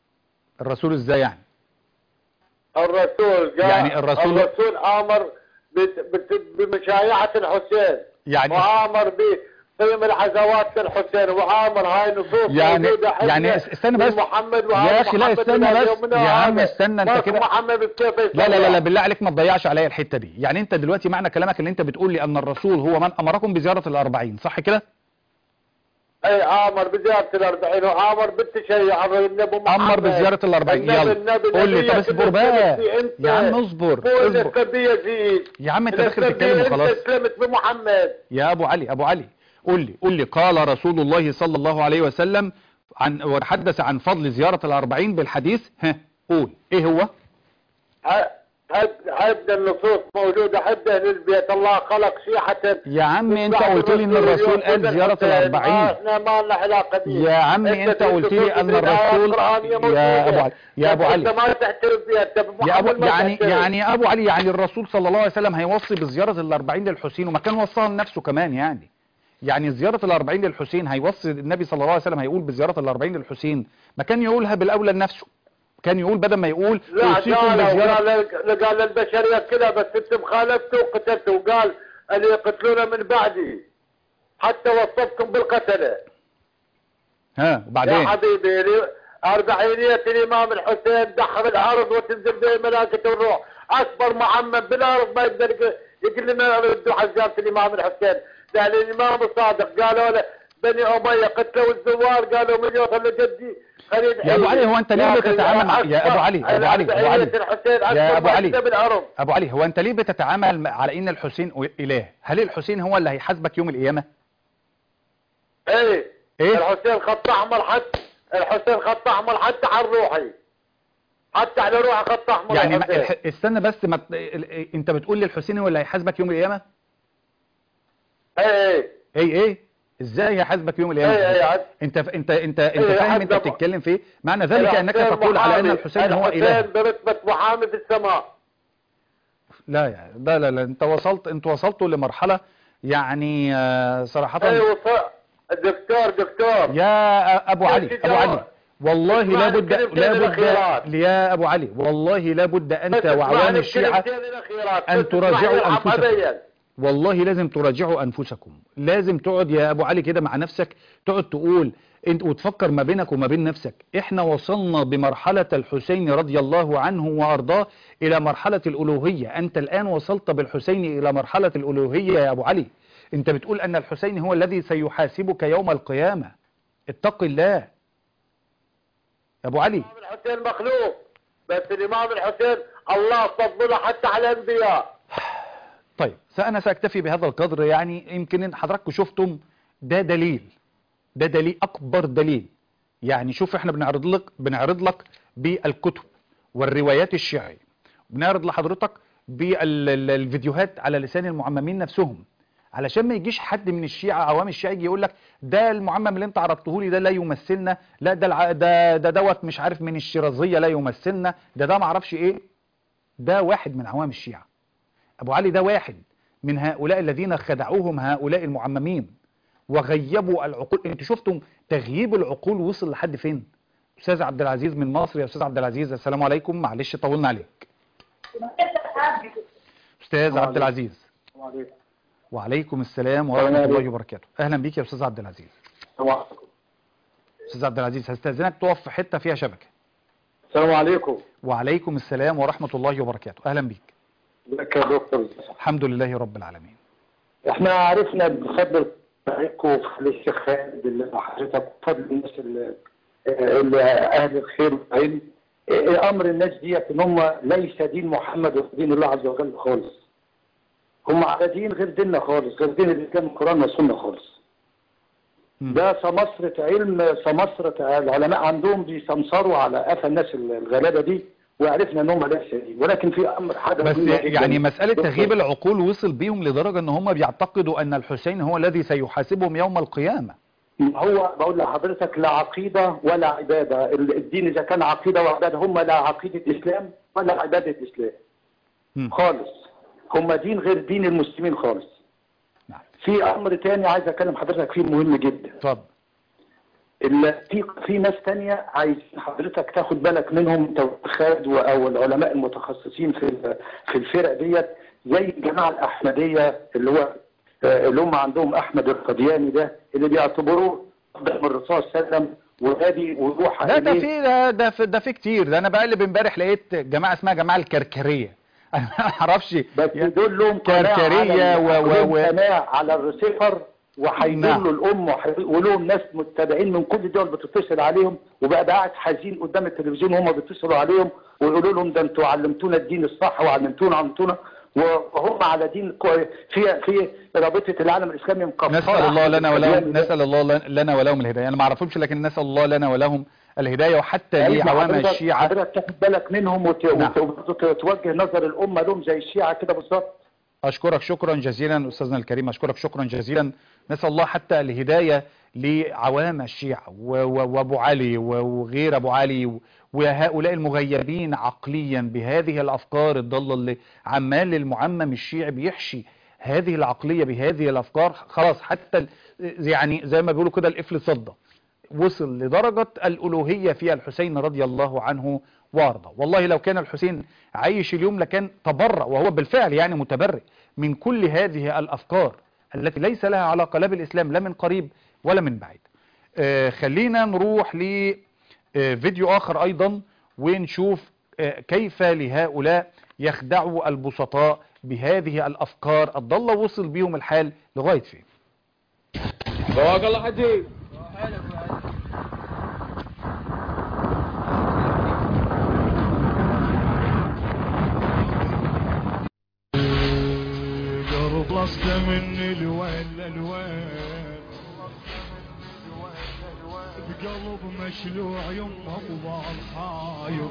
الرسول ازاي يعني؟ الرسول يعني الرسول امر بمشايعة الحسين، يعني وآمر بقيم العزوات الحسين، وآمر هاي نصوص موجودة يعني استنى بس محمد يا اخي، لا استنى بس يا عم، استنى انت كده. لا بالله عليك ما تضيعش عليا الحتة دي. يعني انت دلوقتي معنى كلامك اللي انت بتقول لي ان الرسول هو من امركم بزيارة ال40، صح كده؟ اي امر بزيارة ال40 وامر بالتشيع النبي محمد، امر بزيارة ال40. يلا قول لي، طب اصبر بقى يا عم، اصبر يا عم، انت داخل تتكلم وخلاص. انت اسلمت بمحمد يا ابو علي قول لي قال رسول الله صلى الله عليه وسلم وتحدث عن فضل زيارة ال40 بالحديث. ها قول ايه هو؟ هد النصوص موجودة، حد أهل البيت الله خلق شيعة. يا عم انت قلت لي ان الرسول قال زيارة ال40. احنا ما لنا علاقة بيه. يا عم انت قلت لي ان الرسول يا ابو علي انت ما تعترف بيها يعني ابو علي، يعني الرسول صلى الله عليه وسلم هيوصي بزيارة ال40 للحسين، وما كان وصاها لنفسه كمان. يعني زيارة ال40 للحسين هيوصي النبي صلى الله عليه وسلم هيقول بزيارة ال40 للحسين، ما كان يقولها بالاولى لنفسه، كان يقول بدل ما يقول اوصيكم بزيارة. قال البشرية كده، بس انت مخالفته وقتلته، وقال اللي يقتلون من بعدي حتى وصفتكم بالقتلة. وبعدين يا حبيبي 40 الامام الحسين دحر الارض وتنزل به ملائكة الروح، اكبر معمم بالارض ما يقدر يقول لنا ردوا على زيارة الامام الحسين. لان الامام الصادق قالوا له بني امية قتلوا الزوار، قالوا من يوصل لجدي يا ابو علي، هو انت ليه بتتعامل يا ابو علي ابو علي هو انت ليه بتتعامل على ان الحسين اله؟ هل الحسين هو اللي هيحاسبك يوم القيامه؟ ايه الحسين خط احمر، حتى الحسين خط احمر حتى على روحي، حتى على روحي خط احمر. يعني استنى بس، انت بتقول لي الحسين هو اللي هيحاسبك يوم القيامه؟ ايه ازاي يحاسبك يوم القيامه؟ انت فاهم انت بتتكلم في ايه؟ معنى ذلك انك تقول على ان الحسين هو اله. الحسين برتبة محامي في السماء. لا انت وصلتوا لمرحله يعني صراحه. دكتور يا ابو علي والله لابد يا ابو علي، والله لابد انت وعوام الشيعة ان تراجعوا انفسكم. والله لازم تراجعوا انفسكم، لازم تقعد يا ابو علي كده مع نفسك، تقعد تقول انت وتفكر ما بينك وما بين نفسك. احنا وصلنا بمرحلة الحسين رضي الله عنه وارضاه الى مرحلة الالوهية. انت الان وصلت بالحسين الى مرحلة الالوهية يا ابو علي. انت بتقول ان الحسين هو الذي سيحاسبك يوم القيامة. اتق الله يا ابو علي. الامام الحسين مخلوق، بس الامام الحسين الله فضله حتى على الانبياء. طيب أنا سأكتفي بهذا القدر. يعني يمكن حضراتكم شفتم ده دليل أكبر دليل. يعني شوف احنا بنعرض لك بالكتب والروايات الشيعية، بنعرض لحضرتك بالفيديوهات على لسان المعممين نفسهم، علشان ما يجيش حد من الشيعة عوام الشيعة يجي يقول لك ده المعمم اللي انت عرضته لي ده لا يمثلنا، لا ده دوت مش عارف من الشيرازية لا يمثلنا، ده ما اعرفش ايه. ده واحد من عوام الشيعة. أبو علي ده واحد من هؤلاء الذين خدعوهم هؤلاء المعممين وغيبوا العقول. انتوا شفتم تغييب العقول وصل لحد فين؟ أستاذ عبد العزيز من مصر. يا أستاذ عبد العزيز السلام عليكم، معلش طولنا عليك. أستاذ عبد العزيز. وعليكم السلام ورحمة الله وبركاته. أهلا بيك يا أستاذ عبد العزيز. أستاذ عبد العزيز هستأذنك تقف في حتة فيها شبكة. السلام عليكم. وعليكم السلام ورحمة الله وبركاته. أهلا بيك. ازيك يا دكتور؟ الحمد لله رب العالمين. احنا عرفنا بفضل طريقكم وفضل الشيخ خالد اللي حضرتك وفضل الناس اللي اهل الخير والعلم، امر الناس ديت ان هم ليس دين محمد ودين الله عز وجل خالص. هم على دين غير ديننا خالص، غير دين الاسلام القران والسنه خالص. ده سمسرة علم، سمسرة العلماء عندهم بيسمسروا على قفا الناس الغلابه دي، وعرفنا ان هم ليس دين. ولكن في امر حاجه بس يعني مساله تغييب العقول وصل بيهم لدرجه ان هم بيعتقدوا ان الحسين هو الذي سيحاسبهم يوم القيامه. هو بقول لحضرتك لا عقيده ولا عباده. الدين اذا كان عقيده وعباده، هم لا عقيده اسلام ولا عباده اسلام خالص. هم دين غير دين المسلمين خالص. في امر تاني عايز اكلم حضرتك فيه مهم جدا. اتفضل. في ناس تانية عايزين حضرتك تاخد بالك منهم، انت خالد او العلماء المتخصصين في الفرق ديت، زي الجماعه الاحمديه اللي هم عندهم احمد القدياني ده اللي بيعتبروه افضل من الرسول صلى الله عليه وسلم، ونادي وروح ده في كتير. ده انا بقلب امبارح لقيت جماعه اسمها جماعه الكركريه. انا ما اعرفش بس دول لهم كركريه قناة على الريسيفر، وهيدلوا الام ولهم ناس متابعين من كل الدول بتتصل عليهم، وبقى قاعد حزين قدام التلفزيون وهم بيتصلوا عليهم ويقولوا لهم ده انتوا علمتونا الدين الصح وعلمتونا وهم على دين في رابطه العالم الاسلامي مكفره. نسال الله لنا ولهم الهدايه. انا ما اعرفهمش لكن نسال الله لنا ولهم الهدايه، وحتى لعوام الشيعه حضرتك تاخد بالك منهم وتوجه نظر الامه لهم زي الشيعه كده بالظبط. أشكرك شكرا جزيلا أستاذنا الكريم، أشكرك شكرا جزيلا. نسأل الله حتى الهداية لعوام الشيعة وأبو علي وغير أبو علي وهؤلاء المغيبين عقليا بهذه الأفكار الضالة اللي عمال المعمم الشيعي بيحشي هذه العقلية بهذه الأفكار. خلاص حتى يعني زي ما بيقولوا كده القفل صدى، وصل لدرجة الألوهية في الحسين رضي الله عنه وارضى. والله لو كان الحسين عايش اليوم لكان تبرأ، وهو بالفعل يعني متبرئ من كل هذه الأفكار التي ليس لها علاقة لا بالإسلام لا من قريب ولا من بعيد. خلينا نروح لفيديو آخر أيضا ونشوف كيف لهؤلاء يخدعوا البسطاء بهذه الأفكار الضالة، وصل بيهم الحال لغاية فين. بارك الله حجي. خلصت من الوين بقلب مشلوع يمه وضال حاير.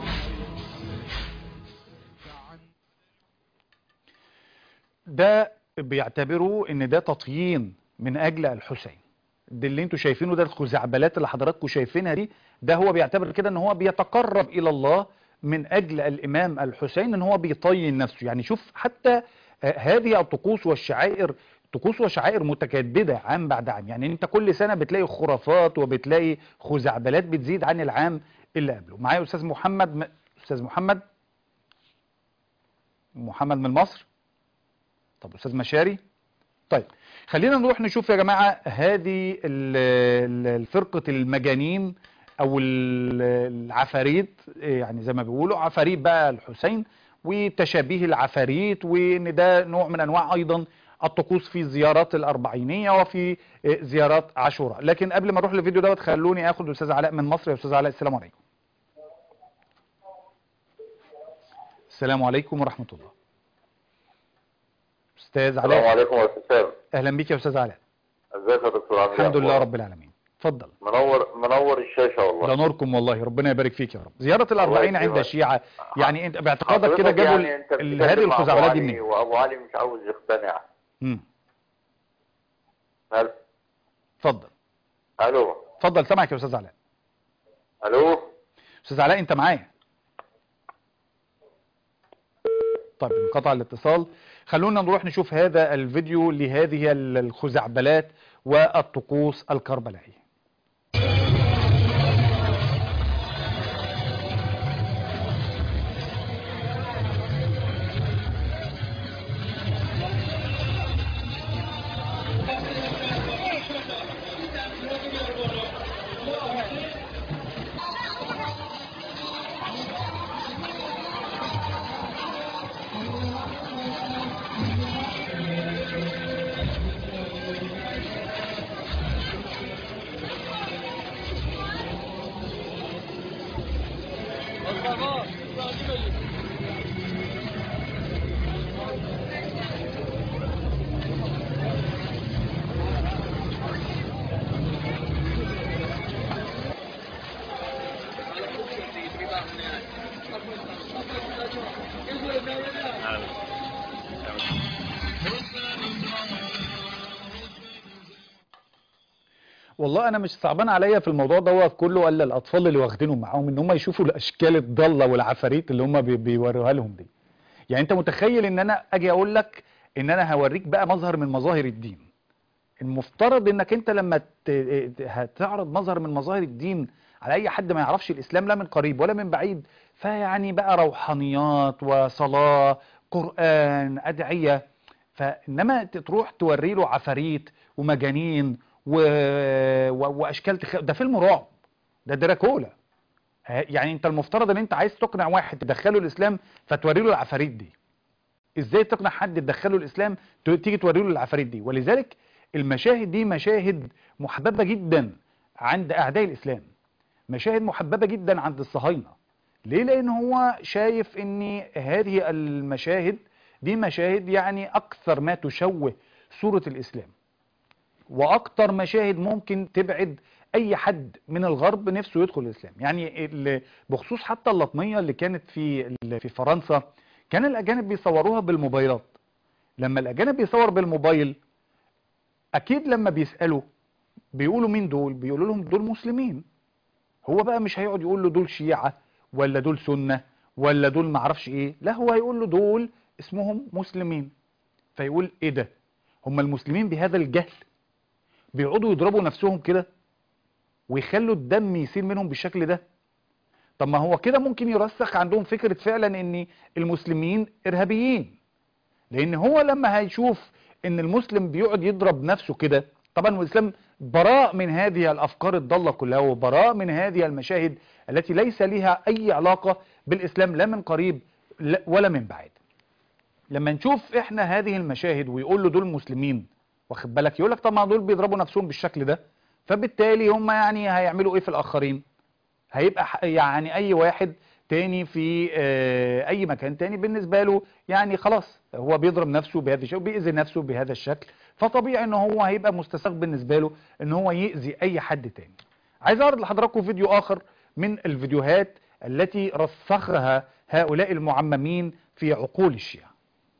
ده بيعتبروا ان ده تطيين من اجل الحسين. ده اللي انتوا شايفينه، ده الخزعبلات اللي حضراتكم شايفينها دي، ده هو بيعتبر كده ان هو بيتقرب الى الله من اجل الامام الحسين، ان هو بيطين نفسه. يعني شوف حتى هذه الطقوس والشعائر، طقوس وشعائر متجددة عام بعد عام. يعني انت كل سنة بتلاقي خرافات وبتلاقي خزعبلات بتزيد عن العام اللي قبله. معايا استاذ محمد استاذ محمد من مصر. طب استاذ مشاري. طيب خلينا نروح نشوف يا جماعة هذه الفرقة المجانين او العفاريت، يعني زي ما بيقولوا عفاريت بقى الحسين وتشابيه العفاريت، وان ده نوع من انواع ايضا الطقوس في زيارات الاربعينية وفي زيارات عاشوراء. لكن قبل ما نروح للفيديو دوت خلوني اخد استاذ علاء من مصر. يا استاذ علاء السلام عليكم. السلام عليكم ورحمة الله. استاذ علاء. السلام عليكم يا استاذ. اهلا بيك يا استاذ علاء. ازيك يا دكتور عامل ايه؟ الحمد لله رب العالمين. اتفضل. منور الشاشه والله. ده نوركم والله، ربنا يبارك فيك يا رب. زيارة الأربعين عند الشيعة، يعني انت باعتقادك كده جابوا يعني هذه الخزعبلات دي منين؟ وابو علي مش عاوز يقتنع. اتفضل. الو. اتفضل سامعك يا استاذ علاء. الو. استاذ علاء انت معايا؟ طيب انقطع الاتصال. خلونا نروح نشوف هذا الفيديو لهذه الخزعبلات والطقوس الكربلائية. والله انا مش صعبان عليا في الموضوع دوت كله الا الاطفال اللي واخدينهم معاهم، ان هم يشوفوا الاشكال الضاله والعفاريت اللي هم بيوروها لهم دي. يعني انت متخيل ان انا اجي اقول لك ان انا هوريك بقى مظهر من مظاهر الدين. المفترض انك انت لما هتعرض مظهر من مظاهر الدين على اي حد ما يعرفش الاسلام لا من قريب ولا من بعيد، فيعني بقى روحانيات وصلاة قرآن، أدعية. فإنما تروح توري له عفاريت ومجانين وأشكال ده فيلم رعب، ده دراكولا. يعني انت المفترض ان انت عايز تقنع واحد تدخله الإسلام فتوري له العفاريت دي. ازاي تقنع حد تدخله الإسلام تيجي توري له العفاريت دي؟ ولذلك المشاهد دي مشاهد محببة جدا عند أعداء الإسلام، مشاهد محببة جدا عند الصهاينة. ليه؟ لأن هو شايف ان هذه المشاهد دي مشاهد يعني أكثر ما تشوه صورة الإسلام، وأكثر مشاهد ممكن تبعد أي حد من الغرب نفسه يدخل الإسلام. يعني بخصوص حتى اللطمية اللي كانت في فرنسا، كان الأجانب بيصوروها بالموبايلات. لما الأجانب بيصور بالموبايل أكيد لما بيسألوا بيقولوا مين دول؟ بيقولوا لهم دول مسلمين. هو بقى مش هيقعد يقول له دول شيعة ولا دول سنة ولا دول معرفش ايه، لا هو هيقول له دول اسمهم مسلمين. فيقول ايه ده؟ هم المسلمين بهذا الجهل بيقعدوا يضربوا نفسهم كده ويخلوا الدم يسيل منهم بالشكل ده؟ طب ما هو كده ممكن يرسخ عندهم فكرة فعلا ان المسلمين ارهابيين، لان هو لما هيشوف ان المسلم بيقعد يضرب نفسه كده، طبعا الاسلام براء من هذه الافكار الضالة كلها، وبراء من هذه المشاهد التي ليس لها اي علاقة بالاسلام لا من قريب ولا من بعيد. لما نشوف احنا هذه المشاهد ويقول له دول مسلمين، واخد بالك، يقول لك طب ما دول بيضربوا نفسهم بالشكل ده، فبالتالي هم يعني هيعملوا ايه في الاخرين؟ هيبقى يعني اي واحد تاني في اي مكان تاني بالنسبة له يعني خلاص هو بيضرب نفسه بهذا الشكل وبيأذي نفسه بهذا الشكل، فطبيعي ان هو هيبقى مستساغ بالنسبة له ان هو يأذي اي حد تاني. عايز اعرض لحضراتكم فيديو اخر من الفيديوهات التي رسخها هؤلاء المعممين في عقول الشيعة.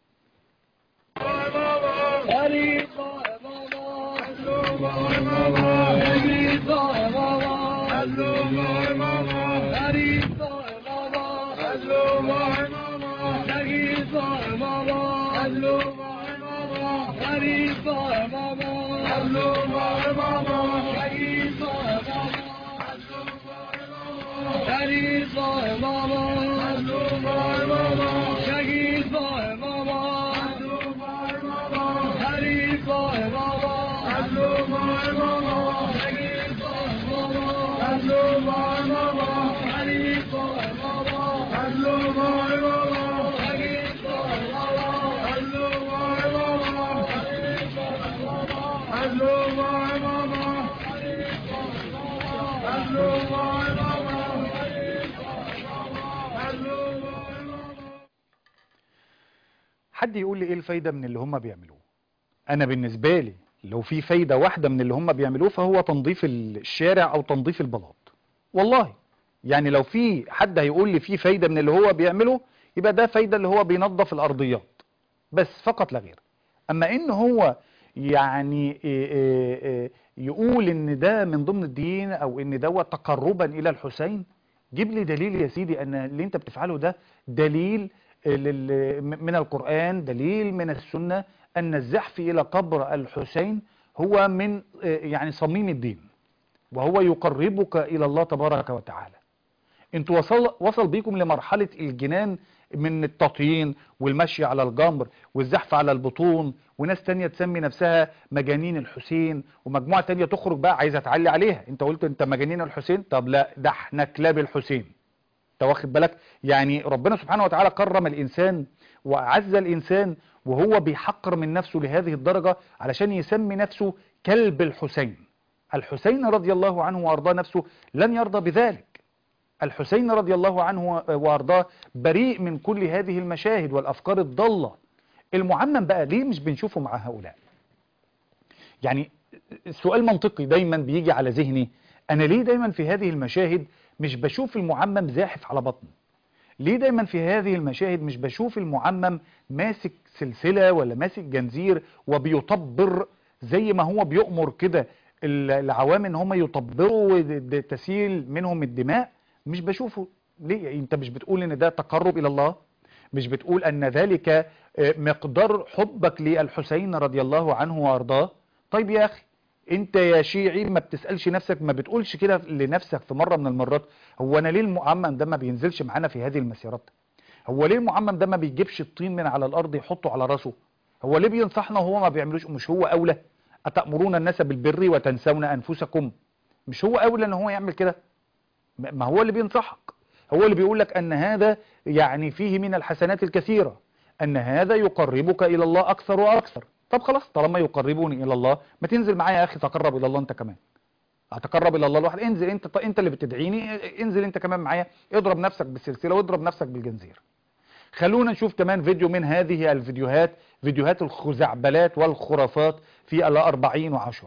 حد يقول لي ايه الفايدة من اللي هم بيعملوه؟ انا بالنسبة لي لو في فايدة واحدة من اللي هم بيعملوه فهو تنظيف الشارع او تنظيف البلاط. والله يعني لو في حد هيقول لي في فايدة من اللي هو بيعمله يبقى ده فايدة اللي هو بينظف الارضيات بس فقط لا غير. اما ان هو يعني يقول ان ده من ضمن الدين او ان ده تقربا الى الحسين، جيب لي دليل يا سيدي ان اللي انت بتفعله ده دليل من القرآن، دليل من السنة ان الزحف الى قبر الحسين هو من يعني صميم الدين وهو يقربك الى الله تبارك وتعالى. انتوا وصل بيكم لمرحلة الجنان من التطيين والمشي على الجمر والزحف على البطون، وناس تانية تسمي نفسها مجانين الحسين، ومجموعة تانية تخرج بقى عايزة تعلي عليها، انت قلت انت مجانين الحسين، طب لا ده احنا كلاب الحسين. انت واخد بالك؟ يعني ربنا سبحانه وتعالى كرم الانسان واعز الانسان وهو بيحقر من نفسه لهذه الدرجة علشان يسمي نفسه كلب الحسين. الحسين رضي الله عنه وارضاه نفسه لن يرضى بذلك. الحسين رضي الله عنه وارضاه بريء من كل هذه المشاهد والافكار الضالة. المعمم بقى ليه مش بنشوفه مع هؤلاء؟ يعني السؤال منطقي دايما بيجي على ذهني، انا ليه دايما في هذه المشاهد مش بشوف المعمم زاحف على بطنه؟ ليه دايما في هذه المشاهد مش بشوف المعمم ماسك سلسلة ولا ماسك جنزير وبيطبر زي ما هو بيؤمر كده العوام ان هم يطبروا تسيل منهم الدماء؟ مش بشوفه. ليه؟ انت مش بتقول ان ده تقرب الى الله؟ مش بتقول ان ذلك مقدار حبك للحسين رضي الله عنه وارضاه؟ طيب يا اخي انت يا شيعي ما بتسألش نفسك، ما بتقولش كده لنفسك في مرة من المرات، هو انا ليه المعمم ده ما بينزلش معانا في هذه المسيرات؟ هو ليه المعمم ده ما بيجيبش الطين من على الارض يحطه على راسه؟ هو ليه بينصحنا وهو ما بيعملوش؟ مش هو اولى؟ اتأمرون الناس بالبر وتنسون انفسكم؟ مش هو اولى ان هو يعمل كده؟ ما هو اللي بينصحك، هو اللي بيقول لك ان هذا يعني فيه من الحسنات الكثيرة، ان هذا يقربك الى الله اكثر واكثر. طب خلاص، طالما يقربني الى الله ما تنزل معايا يا اخي تقرب الى الله انت كمان. اتقرب الى الله لوحدي؟ انزل انت اللي بتدعيني، انزل انت كمان معايا، اضرب نفسك بالسلسلة واضرب نفسك بالجنزير. خلونا نشوف كمان فيديو من هذه الفيديوهات، فيديوهات الخزعبلات والخرافات في 40 و10.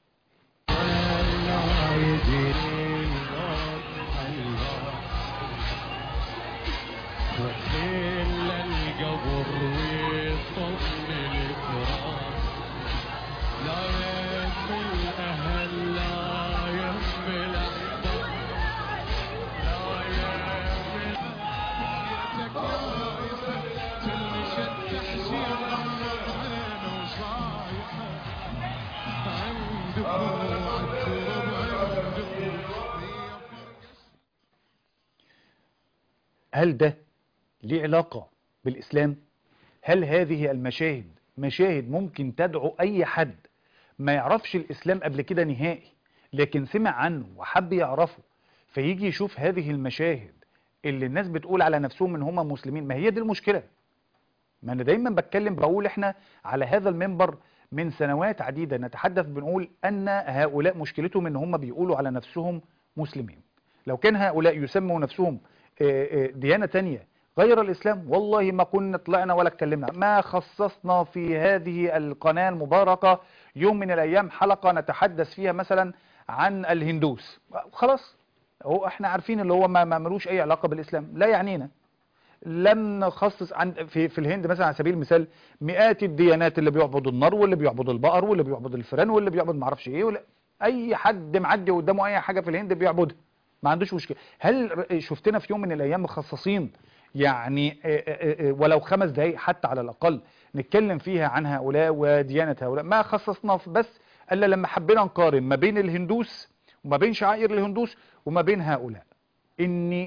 هل ده ليه علاقة بالإسلام؟ هل هذه المشاهد مشاهد ممكن تدعو أي حد ما يعرفش الإسلام قبل كده نهائي لكن سمع عنه وحب يعرفه فيجي يشوف هذه المشاهد اللي الناس بتقول على نفسهم ان هم مسلمين؟ ما هي دي المشكلة. ما أنا دايما بتكلم بقول احنا على هذا المنبر من سنوات عديدة نتحدث بنقول أن هؤلاء مشكلتهم ان هم بيقولوا على نفسهم مسلمين. لو كان هؤلاء يسموا نفسهم ديانة تانية غير الإسلام والله ما كنا طلعنا ولا اتكلمنا، ما خصصنا في هذه القناة المباركة يوم من الأيام حلقة نتحدث فيها مثلا عن الهندوس. خلاص، هو احنا عارفين اللي هو ما ملوش أي علاقة بالإسلام، لا يعنينا. لم نخصص في الهند مثلا على سبيل المثال مئات الديانات، اللي بيعبد النار واللي بيعبد البقر واللي بيعبد الفئران واللي بيعبد معرفش ايه، أي حد معدي قدامه أي حاجة في الهند بيعبدها، ما عندوش مشكلة. هل شفتنا في يوم من الأيام مخصصين يعني ولو 5 دقايق حتى على الأقل نتكلم فيها عن هؤلاء وديانة هؤلاء؟ ما خصصنا بس إلا لما حبينا نقارن ما بين الهندوس وما بين شعائر الهندوس وما بين هؤلاء، إن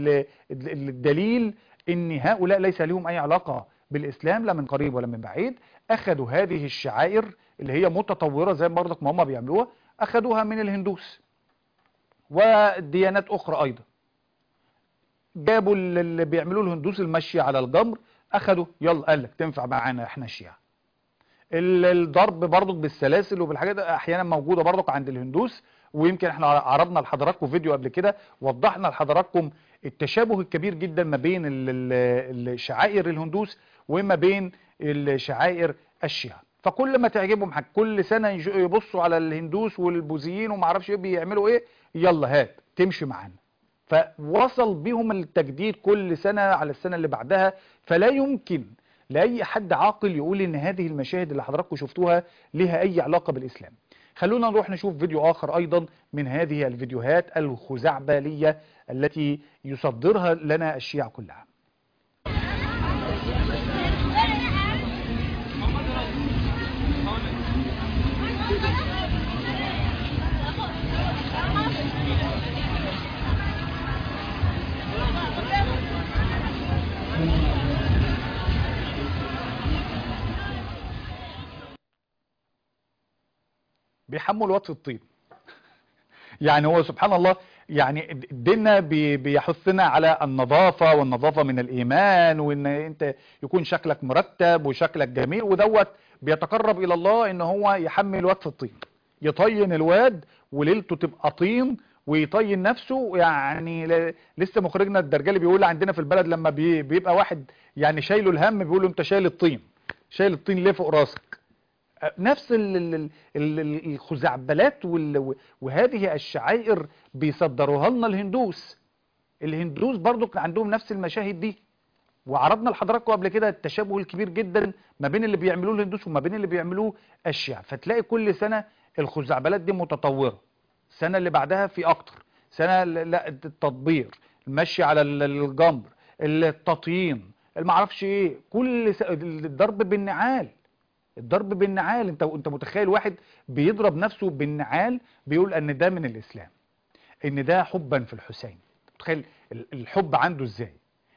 الدليل إن هؤلاء ليس لهم أي علاقة بالإسلام لا من قريب ولا من بعيد. أخذوا هذه الشعائر اللي هي متطورة زي برضك ما هم بيعملوها، أخذوها من الهندوس وديانات أخرى أيضا. جابوا اللي بيعملوه الهندوس المشي على الجمر، أخذوا يلا قال لك تنفع معانا إحنا الشيعة. الضرب برضك بالسلاسل وبالحاجات أحيانا موجودة برضك عند الهندوس، ويمكن احنا عرضنا لحضراتكم فيديو قبل كده وضحنا لحضراتكم التشابه الكبير جدا ما بين الشعائر الهندوس وما بين الشعائر الشيعة. فكل ما تعجبهم حاجة كل سنة يبصوا على الهندوس والبوذيين وما اعرفش ايه بيعملوا ايه، يلا هات تمشي معانا. فوصل بيهم التجديد كل سنة على السنة اللي بعدها. فلا يمكن لأي حد عاقل يقول ان هذه المشاهد اللي حضراتكم شفتوها لها اي علاقة بالإسلام. خلونا نروح نشوف فيديو آخر أيضا من هذه الفيديوهات الخزعبلية التي يصدرها لنا الشيعة كلها. بيحمل وطف الطين. يعني هو سبحان الله يعني ديننا بيحثنا على النظافة، والنظافة من الإيمان، وإن أنت يكون شكلك مرتب وشكلك جميل، ودوت بيتقرب إلى الله إن هو يحمل وطف الطين، يطين الواد وليلته تبقى طين ويطين نفسه. يعني لسه مخرجنا الدرجالي بيقول عندنا في البلد لما بيبقى واحد يعني شايله الهم بيقول له أنت شايل الطين، شايل الطين ليه فوق راسك. نفس الخزعبلات وهذه الشعائر بيصدروها لنا الهندوس. الهندوس برضو كان عندهم نفس المشاهد دي، وعرضنا لحضراتكم قبل كده التشابه الكبير جدا ما بين اللي بيعملوه الهندوس وما بين اللي بيعملوه الشيعة. فتلاقي كل سنة الخزعبلات دي متطورة، السنة اللي بعدها في اكتر، سنة لا التطبير، المشي على الجمر، التطيين، المعرفش ايه، كل الضرب بالنعال. الضرب بالنعال، انت متخيل واحد بيضرب نفسه بالنعال بيقول ان ده من الاسلام، ان ده حبا في الحسين. متخيل الحب عنده ازاي؟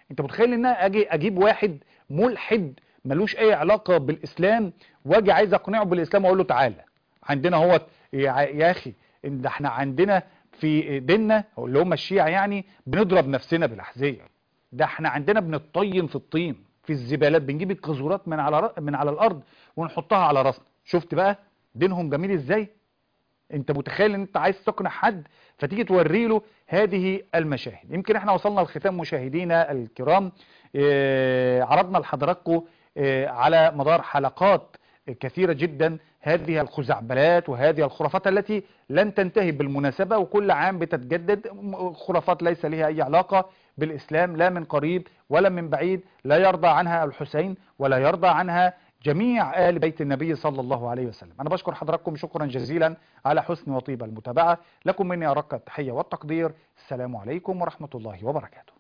انت متخيل ان انا اجيب واحد ملحد ملوش اي علاقة بالاسلام واجي عايز اقنعه بالاسلام واقول له تعالى عندنا هو يا اخي ان احنا عندنا في ديننا اللي هم الشيعة يعني بنضرب نفسنا بالاحذية، ده احنا عندنا بنطين في الطين في الزبالات، بنجيب القذورات من على الارض ونحطها على راسنا. شفت بقى دينهم جميل ازاي؟ انت متخيل ان انت عايز تقنع حد فتيجي توري له هذه المشاهد. يمكن احنا وصلنا لختام مشاهدينا الكرام، عرضنا لحضراتكم على مدار حلقات كثيرة جدا هذه الخزعبلات وهذه الخرافات التي لن تنتهي بالمناسبة، وكل عام بتتجدد خرافات ليس لها أي علاقة بالإسلام لا من قريب ولا من بعيد، لا يرضى عنها الحسين ولا يرضى عنها جميع آل بيت النبي صلى الله عليه وسلم. أنا بشكر حضراتكم شكرا جزيلا على حسن وطيب المتابعة، لكم مني أرق التحية والتقدير. السلام عليكم ورحمة الله وبركاته.